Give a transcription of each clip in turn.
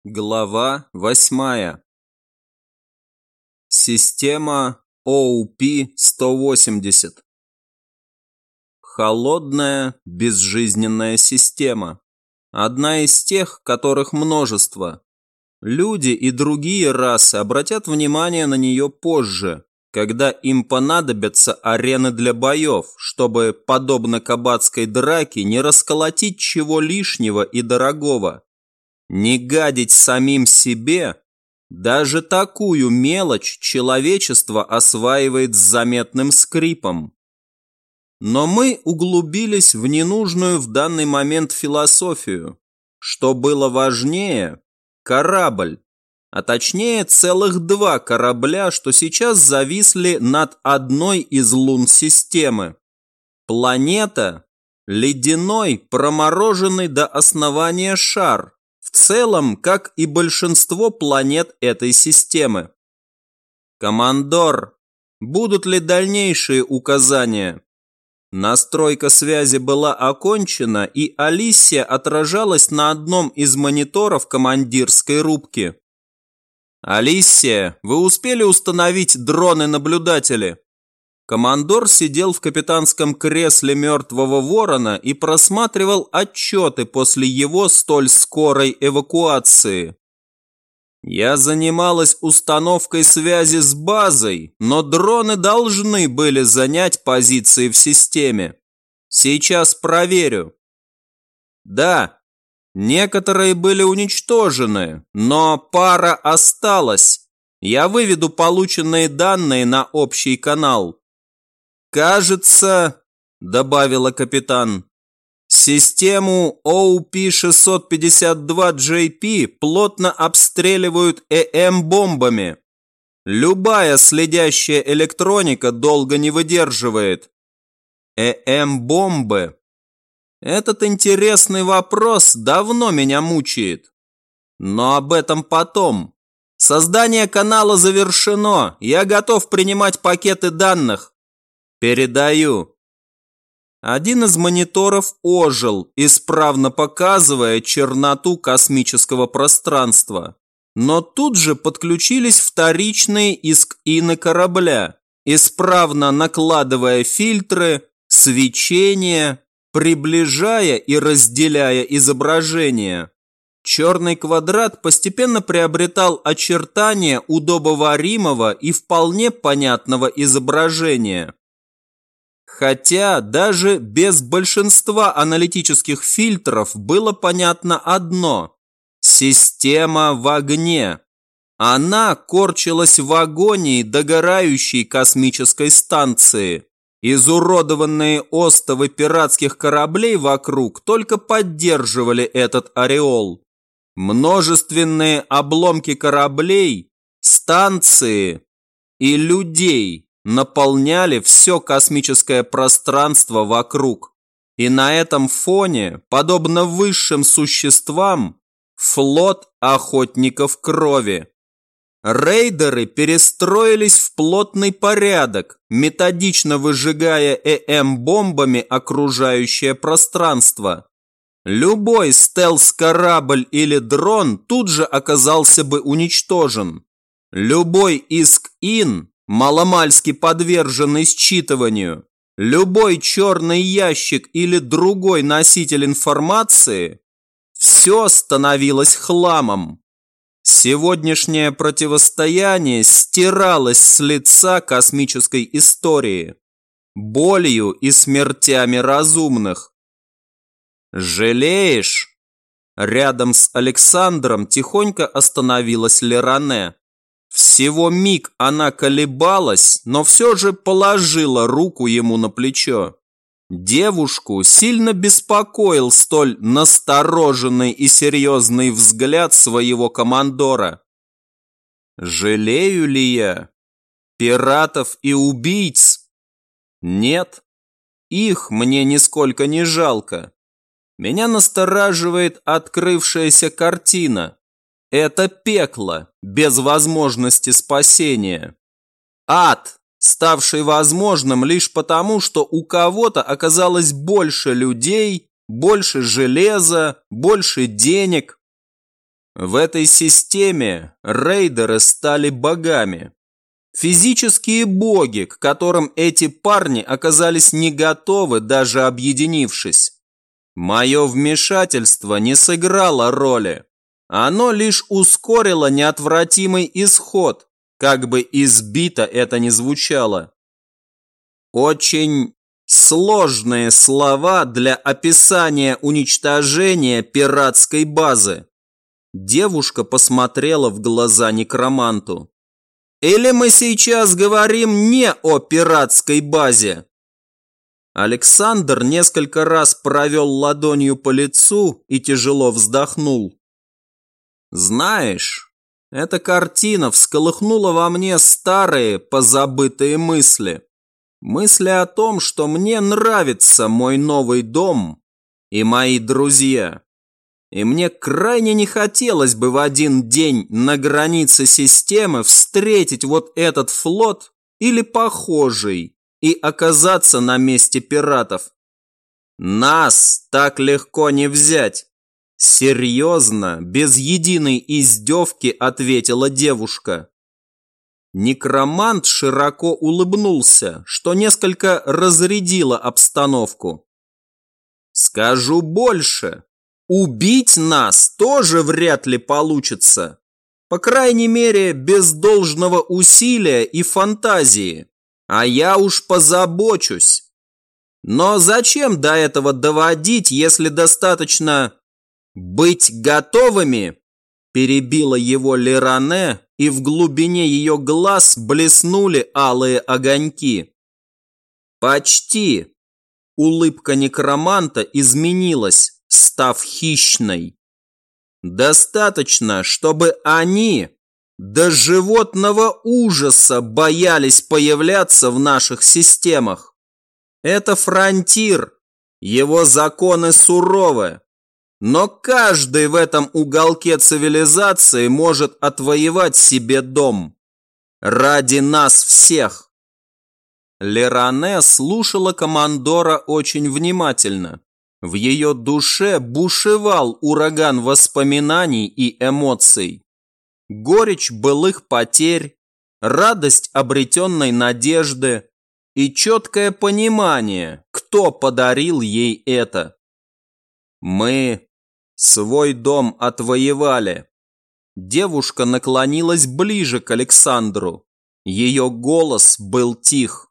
Глава 8. Система OP-180. Холодная, безжизненная система. Одна из тех, которых множество. Люди и другие расы обратят внимание на нее позже, когда им понадобятся арены для боев, чтобы, подобно кабацкой драке, не расколотить чего лишнего и дорогого. Не гадить самим себе, даже такую мелочь человечество осваивает с заметным скрипом. Но мы углубились в ненужную в данный момент философию. Что было важнее – корабль, а точнее целых два корабля, что сейчас зависли над одной из лун системы. Планета – ледяной, промороженный до основания шар. В целом, как и большинство планет этой системы. Командор, будут ли дальнейшие указания? Настройка связи была окончена, и Алисия отражалась на одном из мониторов командирской рубки. «Алисия, вы успели установить дроны-наблюдатели?» Командор сидел в капитанском кресле мертвого ворона и просматривал отчеты после его столь скорой эвакуации. «Я занималась установкой связи с базой, но дроны должны были занять позиции в системе. Сейчас проверю». «Да, некоторые были уничтожены, но пара осталась. Я выведу полученные данные на общий канал». «Кажется, — добавила капитан, — систему OP-652JP плотно обстреливают ЭМ-бомбами. Любая следящая электроника долго не выдерживает». ЭМ-бомбы? Этот интересный вопрос давно меня мучает. Но об этом потом. Создание канала завершено, я готов принимать пакеты данных. «Передаю». Один из мониторов ожил, исправно показывая черноту космического пространства. Но тут же подключились вторичные иск-ины корабля, исправно накладывая фильтры, свечение, приближая и разделяя изображение. Черный квадрат постепенно приобретал очертания удобоваримого и вполне понятного изображения. Хотя даже без большинства аналитических фильтров было понятно одно – система в огне. Она корчилась в агонии догорающей космической станции. Изуродованные остовы пиратских кораблей вокруг только поддерживали этот ореол. Множественные обломки кораблей, станции и людей наполняли все космическое пространство вокруг. И на этом фоне, подобно высшим существам, флот охотников крови. Рейдеры перестроились в плотный порядок, методично выжигая ЭМ-бомбами окружающее пространство. Любой стелс-корабль или дрон тут же оказался бы уничтожен. Любой иск-ин, маломальски подверженный считыванию, любой черный ящик или другой носитель информации, все становилось хламом. Сегодняшнее противостояние стиралось с лица космической истории, болью и смертями разумных. «Жалеешь?» Рядом с Александром тихонько остановилась Леране. Всего миг она колебалась, но все же положила руку ему на плечо. Девушку сильно беспокоил столь настороженный и серьезный взгляд своего командора. «Жалею ли я? Пиратов и убийц? Нет, их мне нисколько не жалко. Меня настораживает открывшаяся картина. Это пекло, без возможности спасения. Ад, ставший возможным лишь потому, что у кого-то оказалось больше людей, больше железа, больше денег. В этой системе рейдеры стали богами. Физические боги, к которым эти парни оказались не готовы, даже объединившись. Мое вмешательство не сыграло роли. Оно лишь ускорило неотвратимый исход, как бы избито это ни звучало. Очень сложные слова для описания уничтожения пиратской базы. Девушка посмотрела в глаза некроманту. Или мы сейчас говорим не о пиратской базе? Александр несколько раз провел ладонью по лицу и тяжело вздохнул. Знаешь, эта картина всколыхнула во мне старые, позабытые мысли. Мысли о том, что мне нравится мой новый дом и мои друзья. И мне крайне не хотелось бы в один день на границе системы встретить вот этот флот или похожий и оказаться на месте пиратов. Нас так легко не взять. Серьезно, без единой издевки ответила девушка. Некромант широко улыбнулся, что несколько разрядило обстановку. Скажу больше. Убить нас тоже вряд ли получится. По крайней мере, без должного усилия и фантазии. А я уж позабочусь. Но зачем до этого доводить, если достаточно быть готовыми? Перебила его Леране, и в глубине ее глаз блеснули алые огоньки. Почти. Улыбка некроманта изменилась, став хищной. Достаточно, чтобы они до животного ужаса боялись появляться в наших системах. Это фронтир, его законы суровы, но каждый в этом уголке цивилизации может отвоевать себе дом. Ради нас всех. Леране слушала командора очень внимательно. В ее душе бушевал ураган воспоминаний и эмоций. Горечь былых потерь, радость обретенной надежды и четкое понимание, кто подарил ей это. Мы свой дом отвоевали. Девушка наклонилась ближе к Александру. Ее голос был тих.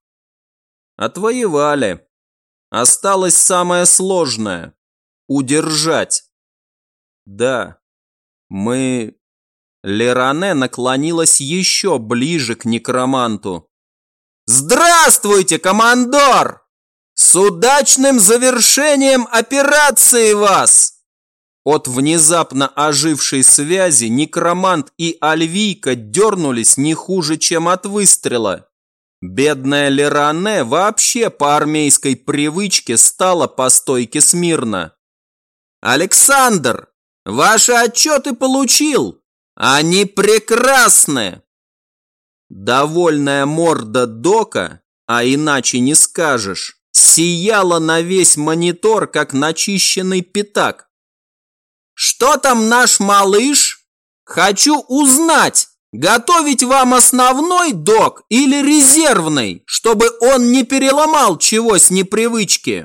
Отвоевали. Осталось самое сложное – удержать. Да, мы... Леране наклонилась еще ближе к некроманту. «Здравствуйте, командор! С удачным завершением операции вас!» От внезапно ожившей связи некромант и Альвийка дернулись не хуже, чем от выстрела. Бедная Леране вообще по армейской привычке стала по стойке смирно. «Александр, ваши отчеты получил! Они прекрасны!» Довольная морда Дока, а иначе не скажешь, сияла на весь монитор, как начищенный пятак. «Что там наш малыш? Хочу узнать, готовить вам основной док или резервный, чтобы он не переломал чего с непривычки?»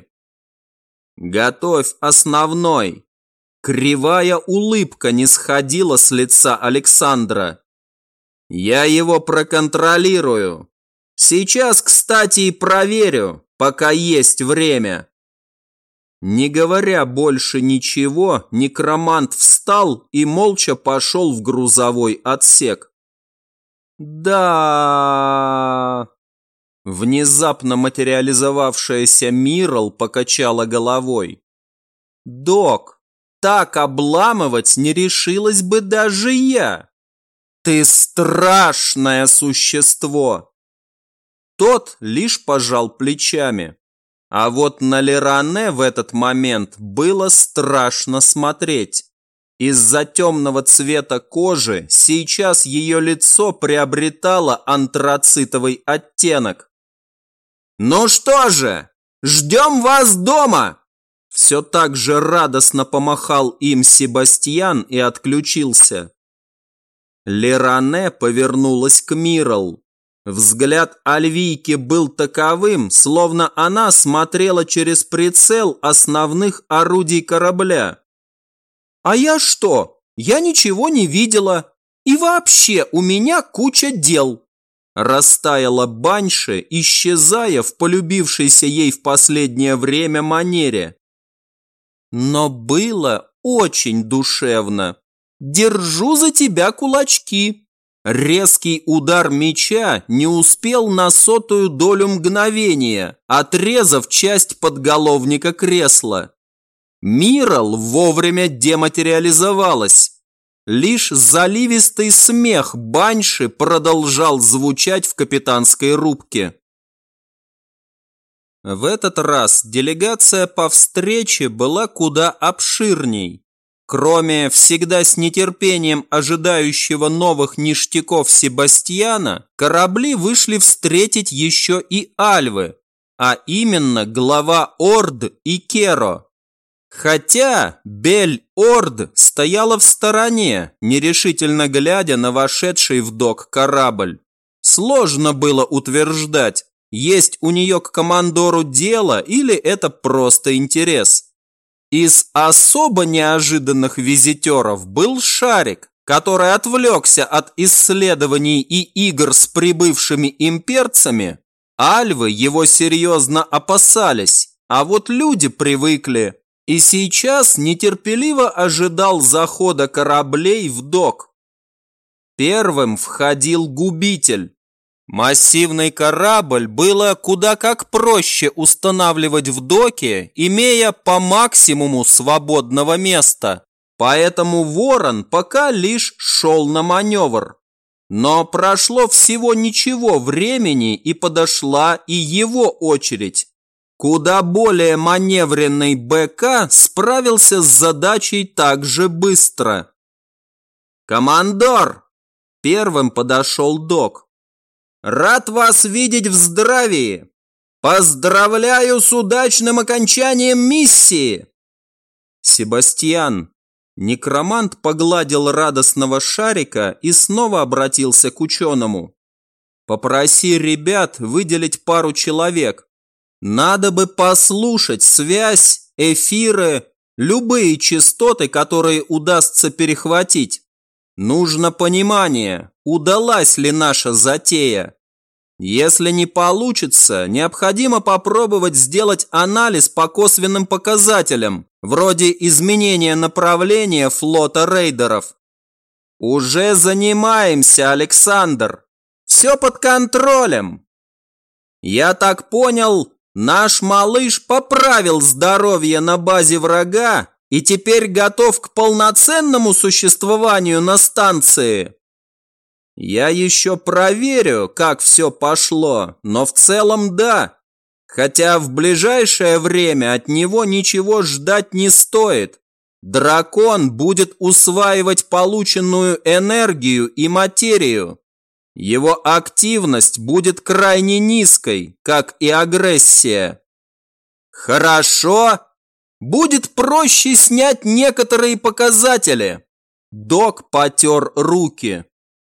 «Готовь основной». Кривая улыбка не сходила с лица Александра. «Я его проконтролирую. Сейчас, кстати, и проверю, пока есть время». Не говоря больше ничего, некромант встал и молча пошел в грузовой отсек. «Да...» Внезапно материализовавшаяся Мирл покачала головой. «Док, так обламывать не решилась бы даже я. Ты страшное существо!» Тот лишь пожал плечами. А вот на Леране в этот момент было страшно смотреть. Из-за темного цвета кожи сейчас ее лицо приобретало антрацитовый оттенок. «Ну что же, ждем вас дома! Все так же радостно помахал им Себастьян и отключился. Леране повернулась к Мирл. Взгляд Альвийки был таковым, словно она смотрела через прицел основных орудий корабля. «А я что? Я ничего не видела. И вообще у меня куча дел!» Растаяла Банши, исчезая в полюбившейся ей в последнее время манере. Но было очень душевно. «Держу за тебя кулачки!» Резкий удар меча не успел на 100-ю долю мгновения, отрезав часть подголовника кресла. Мирл вовремя дематериализовалась. Лишь заливистый смех Банши продолжал звучать в капитанской рубке. В этот раз делегация по встрече была куда обширней. Кроме всегда с нетерпением ожидающего новых ништяков Себастьяна, корабли вышли встретить еще и Альвы, а именно глава Орд и Керо. Хотя Бель-Орд стояла в стороне, нерешительно глядя на вошедший в док корабль. Сложно было утверждать, есть у нее к командору дело или это просто интерес. Из особо неожиданных визитеров был Шарик, который отвлекся от исследований и игр с прибывшими имперцами. Альвы его серьезно опасались, а вот люди привыкли. И сейчас нетерпеливо ожидал захода кораблей в док. Первым входил губитель. Массивный корабль было куда как проще устанавливать в доке, имея по максимуму свободного места. Поэтому Ворон пока лишь шел на маневр. Но прошло всего ничего времени, и подошла и его очередь. Куда более маневренный БК справился с задачей так же быстро. «Командор!» – первым подошел док. «Рад вас видеть в здравии! Поздравляю с удачным окончанием миссии!» Себастьян. Некромант погладил радостного Шарика и снова обратился к ученому. «Попроси ребят выделить пару человек. Надо бы послушать связь, эфиры, любые частоты, которые удастся перехватить. Нужно понимание, удалась ли наша затея. Если не получится, необходимо попробовать сделать анализ по косвенным показателям, вроде изменения направления флота рейдеров. Уже занимаемся, Александр. Все под контролем. Я так понял, наш малыш поправил здоровье на базе врага и теперь готов к полноценному существованию на станции. Я еще проверю, как все пошло, но в целом да. Хотя в ближайшее время от него ничего ждать не стоит. Дракон будет усваивать полученную энергию и материю. Его активность будет крайне низкой, как и агрессия. Хорошо. Будет проще снять некоторые показатели. Док потер руки.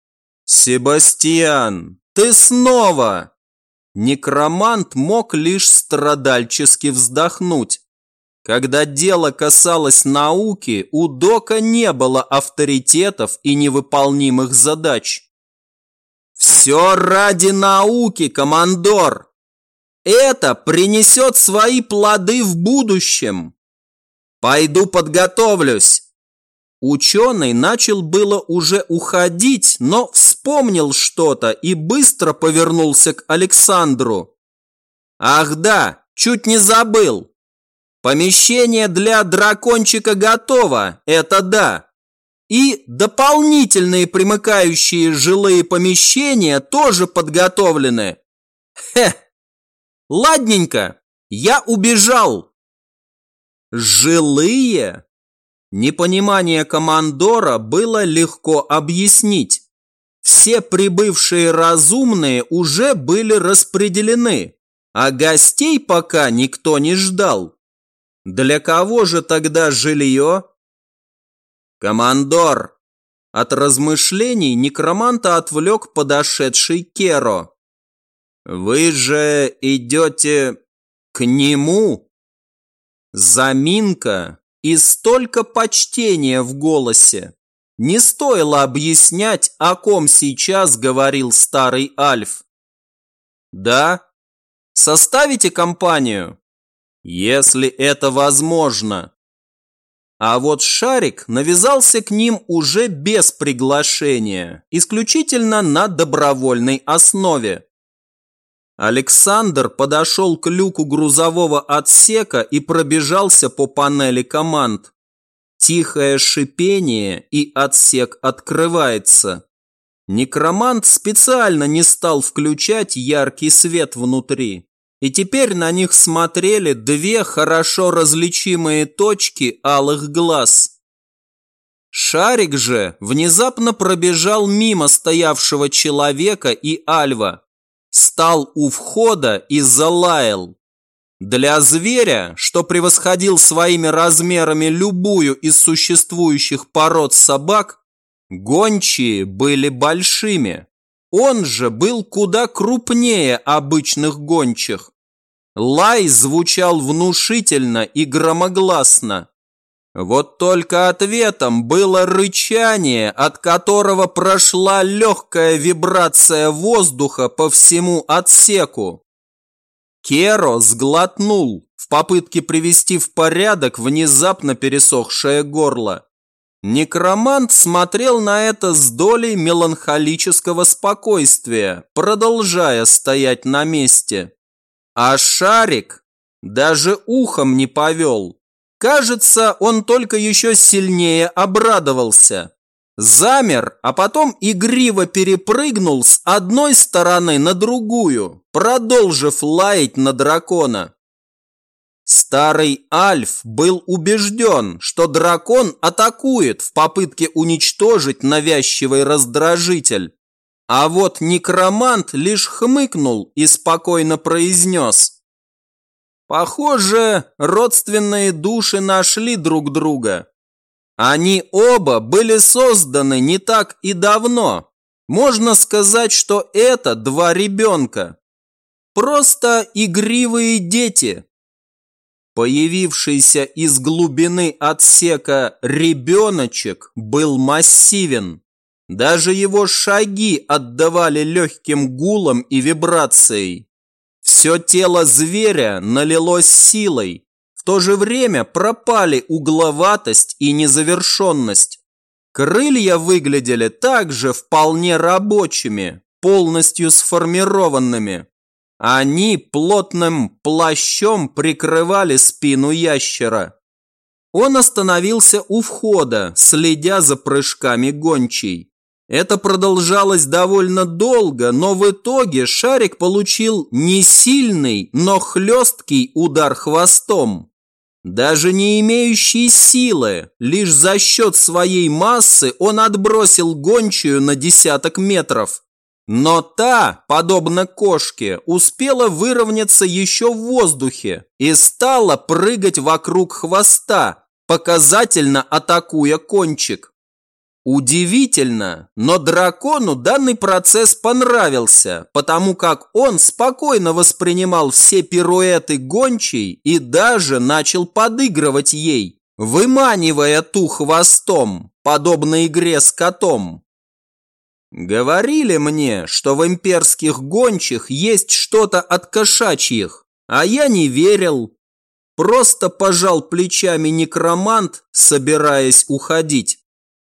Себастьян, ты снова! Некромант мог лишь страдальчески вздохнуть. Когда дело касалось науки, у Дока не было авторитетов и невыполнимых задач. Все ради науки, командор! Это принесет свои плоды в будущем. Пойду подготовлюсь. Ученый начал было уже уходить, но вспомнил что-то и быстро повернулся к Александру. Ах да, чуть не забыл. Помещение для дракончика готово, это да. И дополнительные примыкающие жилые помещения тоже подготовлены. Ладненько, я убежал. Жилые? Непонимание командора было легко объяснить. Все прибывшие разумные уже были распределены, а гостей пока никто не ждал. Для кого же тогда жилье? Командор! От размышлений некроманта отвлек подошедший Керо. Вы же идете к нему? Заминка и столько почтения в голосе. Не стоило объяснять, о ком сейчас говорил старый Альф. Да? Составите компанию? Если это возможно. А вот Шарик навязался к ним уже без приглашения, исключительно на добровольной основе. Александр подошел к люку грузового отсека и пробежался по панели команд. Тихое шипение, и отсек открывается. Некромант специально не стал включать яркий свет внутри. И теперь на них смотрели две хорошо различимые точки алых глаз. Шарик же внезапно пробежал мимо стоявшего человека и Альва, стал у входа и залаял. Для зверя, что превосходил своими размерами любую из существующих пород собак, гончие были большими. Он же был куда крупнее обычных гончих. Лай звучал внушительно и громогласно. Вот только ответом было рычание, от которого прошла легкая вибрация воздуха по всему отсеку. Керо сглотнул в попытке привести в порядок внезапно пересохшее горло. Некромант смотрел на это с долей меланхолического спокойствия, продолжая стоять на месте. А Шарик даже ухом не повел. Кажется, он только еще сильнее обрадовался. Замер, а потом игриво перепрыгнул с одной стороны на другую, продолжив лаять на дракона. Старый Альф был убежден, что дракон атакует в попытке уничтожить навязчивый раздражитель. А вот некромант лишь хмыкнул и спокойно произнес: «Похоже, родственные души нашли друг друга. Они оба были созданы не так и давно. Можно сказать, что это два ребенка. Просто игривые дети». Появившийся из глубины отсека ребеночек был массивен. Даже его шаги отдавали легким гулом и вибрацией. Все тело зверя налилось силой. В то же время пропали угловатость и незавершенность. Крылья выглядели также вполне рабочими, полностью сформированными. Они плотным плащом прикрывали спину ящера. Он остановился у входа, следя за прыжками гончей. Это продолжалось довольно долго, но в итоге Шарик получил не сильный, но хлесткий удар хвостом. Даже не имеющий силы, лишь за счет своей массы он отбросил гончую на десяток метров. Но та, подобно кошке, успела выровняться еще в воздухе и стала прыгать вокруг хвоста, показательно атакуя кончик. Удивительно, но дракону данный процесс понравился, потому как он спокойно воспринимал все пируэты гончей и даже начал подыгрывать ей, выманивая ту хвостом, подобно игре с котом. Говорили мне, что в имперских гончих есть что-то от кошачьих, а я не верил. Просто пожал плечами некромант, собираясь уходить.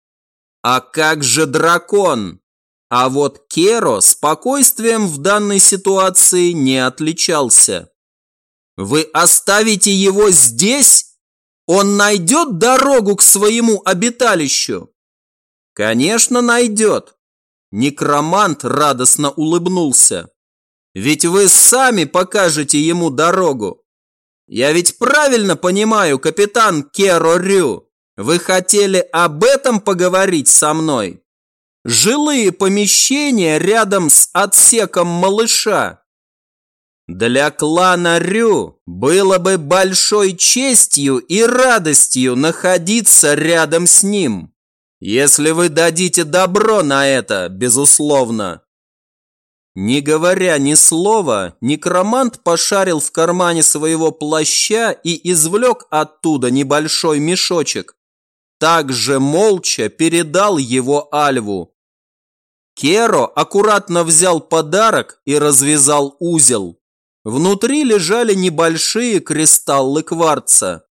А как же дракон? А вот Керо спокойствием в данной ситуации не отличался. Вы оставите его здесь? Он найдет дорогу к своему обиталищу? Конечно, найдет. Некромант радостно улыбнулся. Ведь вы сами покажете ему дорогу. Я ведь правильно понимаю, капитан Керо Рю? Вы хотели об этом поговорить со мной? Жилые помещения рядом с отсеком малыша. Для клана Рю было бы большой честью и радостью находиться рядом с ним, если вы дадите добро на это, безусловно. Не говоря ни слова, некромант пошарил в кармане своего плаща и извлек оттуда небольшой мешочек. Также молча передал его Альву. Керо аккуратно взял подарок и развязал узел. Внутри лежали небольшие кристаллы кварца.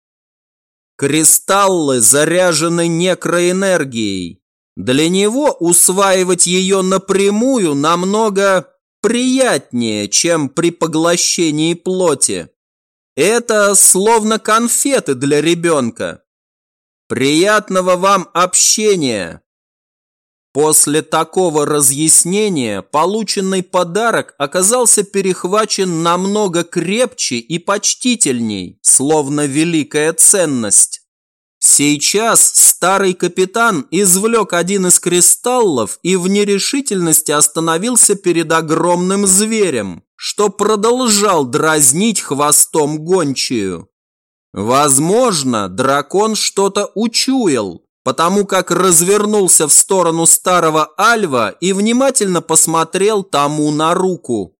Кристаллы заряжены некроэнергией. Для него усваивать ее напрямую намного приятнее, чем при поглощении плоти. Это словно конфеты для ребенка. Приятного вам общения! После такого разъяснения полученный подарок оказался перехвачен намного крепче и почтительней, словно великая ценность. Сейчас старый капитан извлек один из кристаллов и в нерешительности остановился перед огромным зверем, что продолжал дразнить хвостом гончую. Возможно, дракон что-то учуял, потому как развернулся в сторону старого Альва и внимательно посмотрел тому на руку.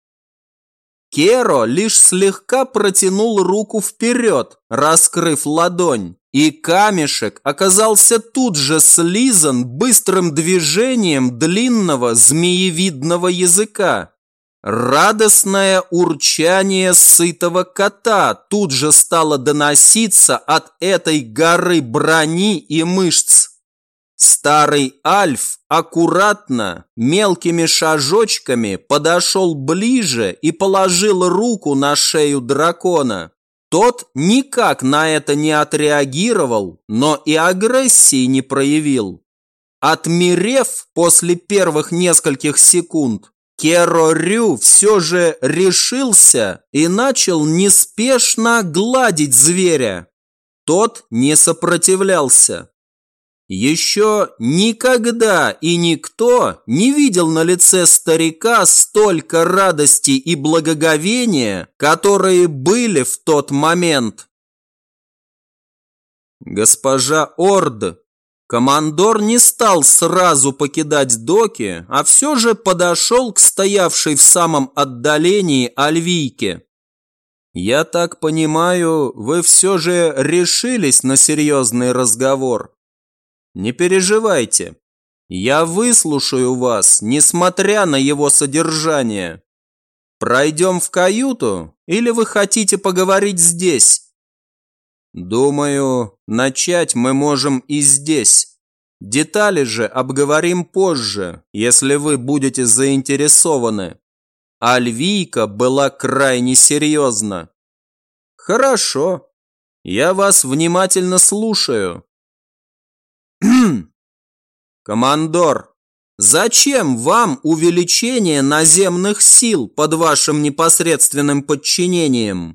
Керо лишь слегка протянул руку вперед, раскрыв ладонь, и камешек оказался тут же слизан быстрым движением длинного змеевидного языка. Радостное урчание сытого кота тут же стало доноситься от этой горы брони и мышц. Старый Альф аккуратно, мелкими шажочками подошел ближе и положил руку на шею дракона. Тот никак на это не отреагировал, но и агрессии не проявил. Отмерев после первых нескольких секунд, Керо Рю все же решился и начал неспешно гладить зверя. Тот не сопротивлялся. Еще никогда и никто не видел на лице старика столько радости и благоговения, которые были в тот момент. Госпожа Орд, командор не стал сразу покидать доки, а все же подошел к стоявшей в самом отдалении Альвийке. Я так понимаю, вы все же решились на серьезный разговор. Не переживайте, я выслушаю вас, несмотря на его содержание. Пройдем в каюту или вы хотите поговорить здесь? Думаю, начать мы можем и здесь. Детали же обговорим позже, если вы будете заинтересованы. Альвийка была крайне серьезна. Хорошо, я вас внимательно слушаю. Командор, зачем вам увеличение наземных сил под вашим непосредственным подчинением?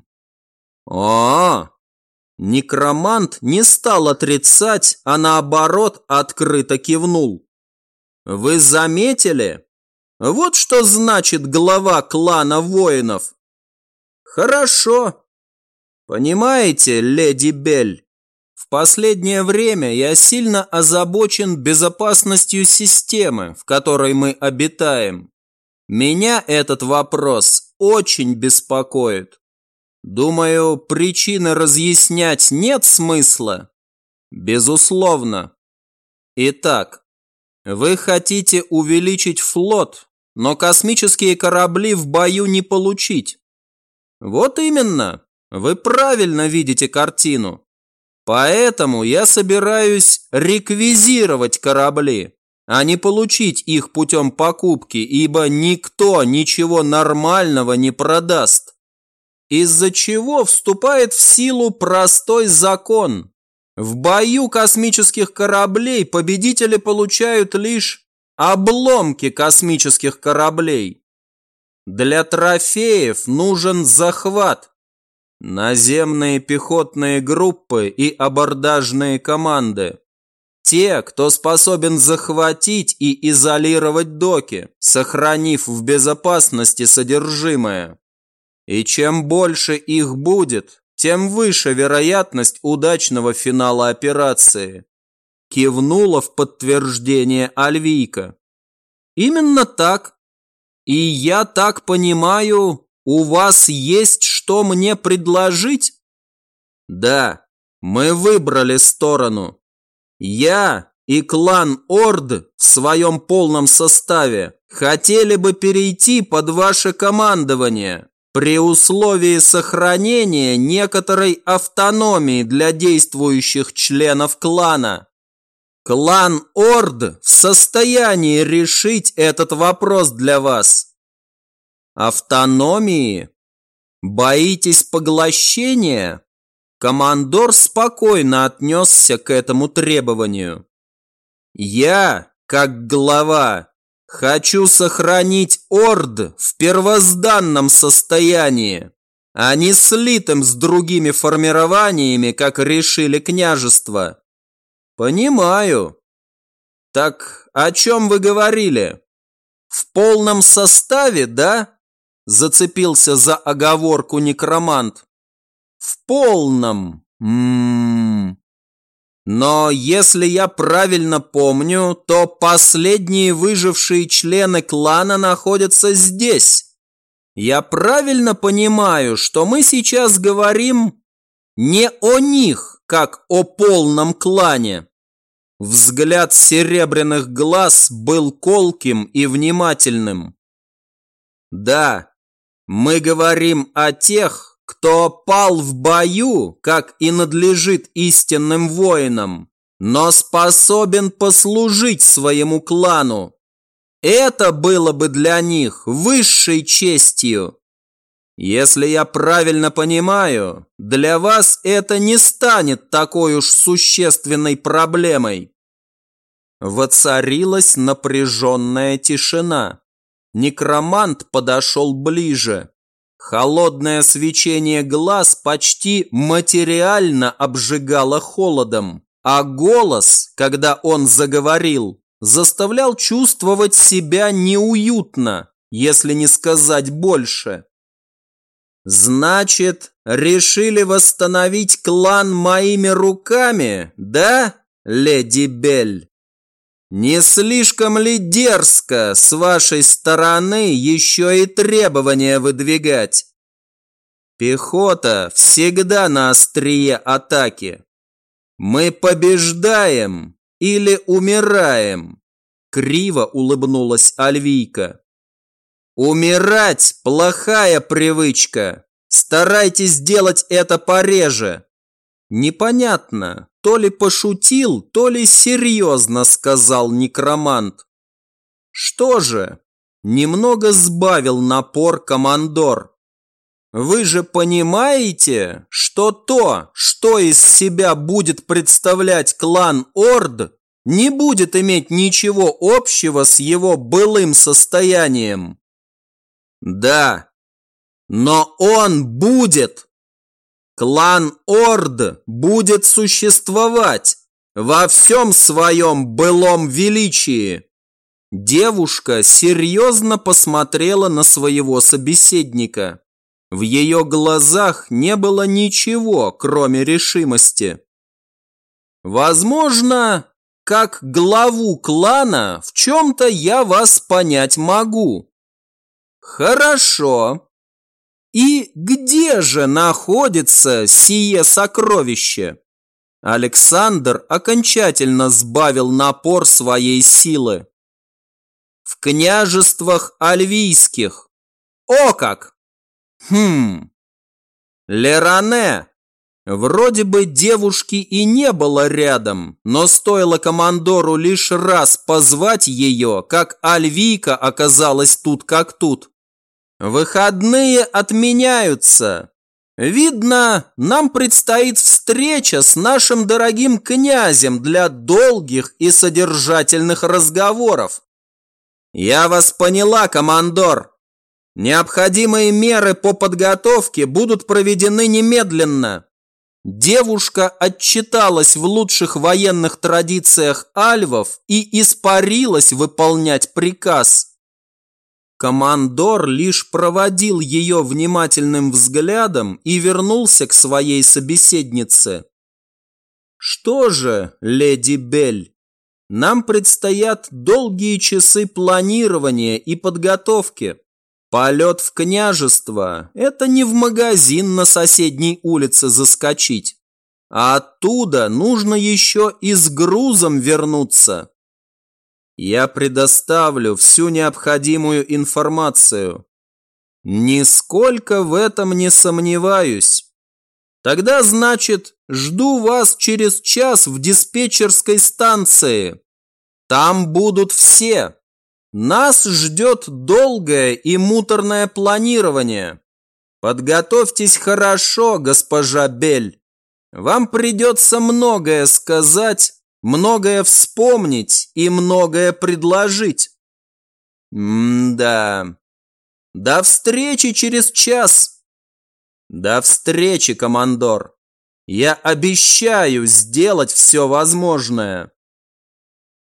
Некромант не стал отрицать, а наоборот открыто кивнул. Вы заметили? Вот что значит глава клана воинов. Хорошо. Понимаете, леди Бель? В последнее время я сильно озабочен безопасностью системы, в которой мы обитаем. Меня этот вопрос очень беспокоит. Думаю, причины разъяснять нет смысла? Безусловно. Итак, вы хотите увеличить флот, но космические корабли в бою не получить. Вот именно, вы правильно видите картину. Поэтому я собираюсь реквизировать корабли, а не получить их путем покупки, ибо никто ничего нормального не продаст. Из-за чего вступает в силу простой закон. В бою космических кораблей победители получают лишь обломки космических кораблей. Для трофеев нужен захват. Наземные пехотные группы и абордажные команды. Те, кто способен захватить и изолировать доки, сохранив в безопасности содержимое. И чем больше их будет, тем выше вероятность удачного финала операции. Кивнула в подтверждение Альвийка. Именно так. И я так понимаю, у вас есть что мне предложить? Да, мы выбрали сторону. Я и клан Орд в своем полном составе хотели бы перейти под ваше командование при условии сохранения некоторой автономии для действующих членов клана. Клан Орд в состоянии решить этот вопрос для вас. Автономии? Боитесь поглощения? Командор спокойно отнесся к этому требованию. Я, как глава, хочу сохранить Орд в первозданном состоянии, а не слитым с другими формированиями, как решили княжества. Понимаю. Так о чем вы говорили? В полном составе, да? Зацепился за оговорку некромант. В полном. Но если я правильно помню, то последние выжившие члены клана находятся здесь. Я правильно понимаю, что мы сейчас говорим не о них, как о полном клане? Взгляд серебряных глаз был колким и внимательным. Да, мы говорим о тех, кто пал в бою, как и надлежит истинным воинам, но способен послужить своему клану. Это было бы для них высшей честью. Если я правильно понимаю, для вас это не станет такой уж существенной проблемой. Воцарилась напряженная тишина. Некромант подошел ближе. Холодное свечение глаз почти материально обжигало холодом, а голос, когда он заговорил, заставлял чувствовать себя неуютно, если не сказать больше. Значит, решили восстановить клан моими руками, да, леди Бель? Не слишком ли дерзко с вашей стороны еще и требования выдвигать? Пехота всегда на острие атаки. Мы побеждаем или умираем? Криво улыбнулась Альвийка. Умирать – плохая привычка. Старайтесь делать это пореже. Непонятно, то ли пошутил, то ли серьезно сказал некромант. Что же, немного сбавил напор командор. Вы же понимаете, что то, что из себя будет представлять клан Орд, не будет иметь ничего общего с его былым состоянием? Да, но он будет. Клан Орд будет существовать во всем своем былом величии. Девушка серьезно посмотрела на своего собеседника. В ее глазах не было ничего, кроме решимости. Возможно, как главу клана в чем-то я вас понять могу. Хорошо. И где же находится сие сокровище? Александр окончательно сбавил напор своей силы. В княжествах альвийских. О как! Леране. Вроде бы девушки и не было рядом, но стоило командору лишь раз позвать ее, как Альвийка оказалась тут как тут. Выходные отменяются. Видно, нам предстоит встреча с нашим дорогим князем для долгих и содержательных разговоров. Я вас поняла, командор. Необходимые меры по подготовке будут проведены немедленно. Девушка отчиталась в лучших военных традициях альвов и испарилась выполнять приказ. Командор лишь проводил ее внимательным взглядом и вернулся к своей собеседнице. «Что же, леди Белль, нам предстоят долгие часы планирования и подготовки. Полет в княжество – это не в магазин на соседней улице заскочить, а оттуда нужно еще и с грузом вернуться. Я предоставлю всю необходимую информацию. Нисколько в этом не сомневаюсь. Тогда, значит, жду вас через час в диспетчерской станции. Там будут все. Нас ждет долгое и муторное планирование. Подготовьтесь хорошо, госпожа Белль. Вам придется многое сказать, многое вспомнить и многое предложить. Да. До встречи через час. До встречи, командор. Я обещаю сделать все возможное.